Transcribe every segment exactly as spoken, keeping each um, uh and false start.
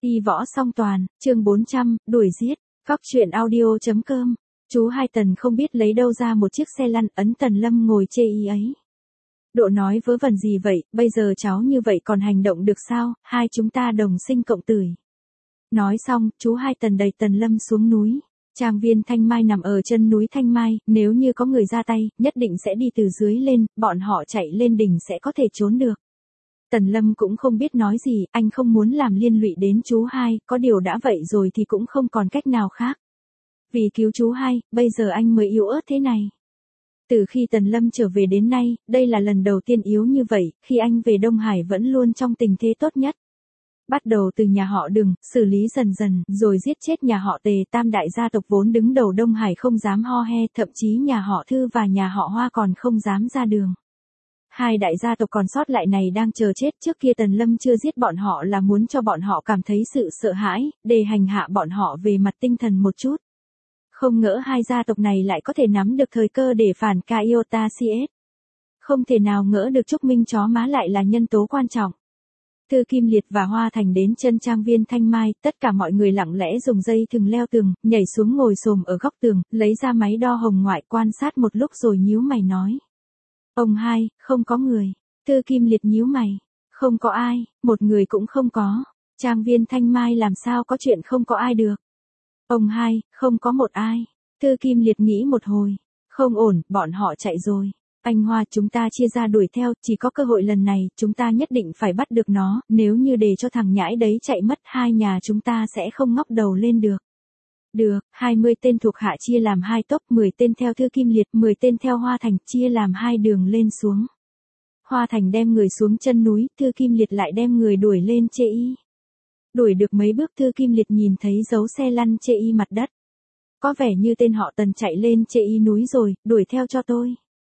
Y võ song toàn, chương bốn trăm, đuổi giết, Cóc truyện audio chấm com. Chú Hai Tần không biết lấy đâu ra một chiếc xe lăn, ấn Tần Lâm ngồi chê y ấy. Độ nói vớ vẩn gì vậy, bây giờ cháu như vậy còn hành động được sao, hai chúng ta đồng sinh cộng tử. Nói xong, chú Hai Tần đẩy Tần Lâm xuống núi. Trang viên Thanh Mai nằm ở chân núi Thanh Mai, nếu như có người ra tay, nhất định sẽ đi từ dưới lên, bọn họ chạy lên đỉnh sẽ có thể trốn được. Tần Lâm cũng không biết nói gì, anh không muốn làm liên lụy đến chú Hai, có điều đã vậy rồi thì cũng không còn cách nào khác. Vì cứu chú Hai, bây giờ anh mới yếu ớt thế này. Từ khi Tần Lâm trở về đến nay, đây là lần đầu tiên yếu như vậy, khi anh về Đông Hải vẫn luôn trong tình thế tốt nhất. Bắt đầu từ nhà họ Đường, xử lý dần dần, rồi giết chết nhà họ Tề, tam đại gia tộc vốn đứng đầu Đông Hải không dám ho he, thậm chí nhà họ Thư và nhà họ Hoa còn không dám ra đường. Hai đại gia tộc còn sót lại này đang chờ chết, trước kia Tần Lâm chưa giết bọn họ là muốn cho bọn họ cảm thấy sự sợ hãi, để hành hạ bọn họ về mặt tinh thần một chút. Không ngỡ hai gia tộc này lại có thể nắm được thời cơ để phản Kaiota xê ét. Không thể nào ngỡ được Trúc Minh chó má lại là nhân tố quan trọng. Thư Kim Liệt và Hoa Thành đến chân trang viên Thanh Mai, tất cả mọi người lặng lẽ dùng dây thừng leo tường, nhảy xuống ngồi xổm ở góc tường, lấy ra máy đo hồng ngoại quan sát một lúc rồi nhíu mày nói. Ông Hai, không có người. Thư Kim Liệt nhíu mày. Không có ai, một người cũng không có. Trang viên Thanh Mai làm sao có chuyện không có ai được. Ông Hai, không có một ai. Thư Kim Liệt nghĩ một hồi. Không ổn, bọn họ chạy rồi. Anh Hoa, chúng ta chia ra đuổi theo, chỉ có cơ hội lần này, chúng ta nhất định phải bắt được nó, nếu như để cho thằng nhãi đấy chạy mất, hai nhà chúng ta sẽ không ngóc đầu lên được. Được, hai mươi tên thuộc hạ chia làm hai tốc, mười tên theo Thư Kim Liệt, mười tên theo Hoa Thành, chia làm hai đường lên xuống. Hoa Thành đem người xuống chân núi, Thư Kim Liệt lại đem người đuổi lên chê y. Đuổi được mấy bước Thư Kim Liệt nhìn thấy dấu xe lăn chê y mặt đất. Có vẻ như tên họ Tần chạy lên chê y núi rồi, đuổi theo cho tôi.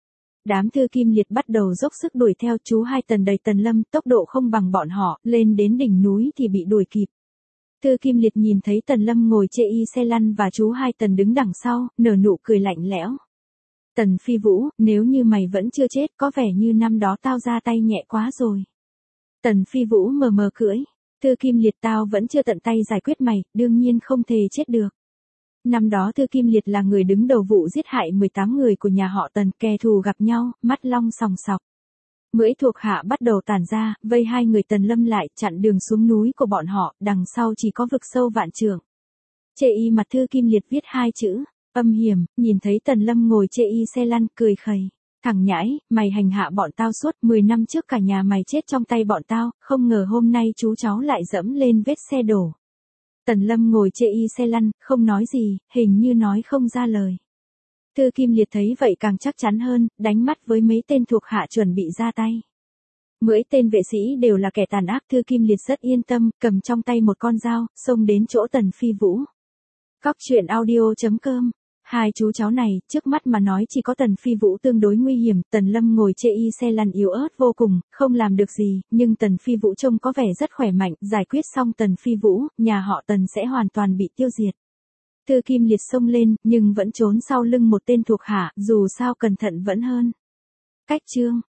Đám Thư Kim Liệt bắt đầu dốc sức đuổi theo, chú Hai Tần đầy Tần Lâm, tốc độ không bằng bọn họ, lên đến đỉnh núi thì bị đuổi kịp. Thư Kim Liệt nhìn thấy Tần Lâm ngồi chê y xe lăn và chú Hai Tần đứng đằng sau, nở nụ cười lạnh lẽo. Tần Phi Vũ, nếu như mày vẫn chưa chết, có vẻ như năm đó tao ra tay nhẹ quá rồi. Tần Phi Vũ mờ mờ cưỡi. Thư Kim Liệt, tao vẫn chưa tận tay giải quyết mày, đương nhiên không thể chết được. Năm đó Thư Kim Liệt là người đứng đầu vụ giết hại mười tám người của nhà họ Tần, kẻ thù gặp nhau, mắt long sòng sọc. Mưỡi thuộc hạ bắt đầu tản ra, vây hai người Tần Lâm lại, chặn đường xuống núi của bọn họ, đằng sau chỉ có vực sâu vạn trượng. Chê y mặt Thư Kim Liệt viết hai chữ, âm hiểm, nhìn thấy Tần Lâm ngồi chê y xe lăn, cười khẩy. Thằng nhãi, mày hành hạ bọn tao suốt mười năm trước cả nhà mày chết trong tay bọn tao, không ngờ hôm nay chú cháu lại dẫm lên vết xe đổ. Tần Lâm ngồi chê y xe lăn, không nói gì, hình như nói không ra lời. Thư Kim Liệt thấy vậy càng chắc chắn hơn, đánh mắt với mấy tên thuộc hạ chuẩn bị ra tay. Mỗi tên vệ sĩ đều là kẻ tàn ác, Thư Kim Liệt rất yên tâm, cầm trong tay một con dao, xông đến chỗ Tần Phi Vũ. Cóc truyện audio chấm com. Hai chú cháu này, trước mắt mà nói chỉ có Tần Phi Vũ tương đối nguy hiểm, Tần Lâm ngồi chê y xe lăn yếu ớt vô cùng, không làm được gì, nhưng Tần Phi Vũ trông có vẻ rất khỏe mạnh, giải quyết xong Tần Phi Vũ, nhà họ Tần sẽ hoàn toàn bị tiêu diệt. Thư Kim Liệt xông lên, nhưng vẫn trốn sau lưng một tên thuộc hạ, dù sao cẩn thận vẫn hơn. Cách chương.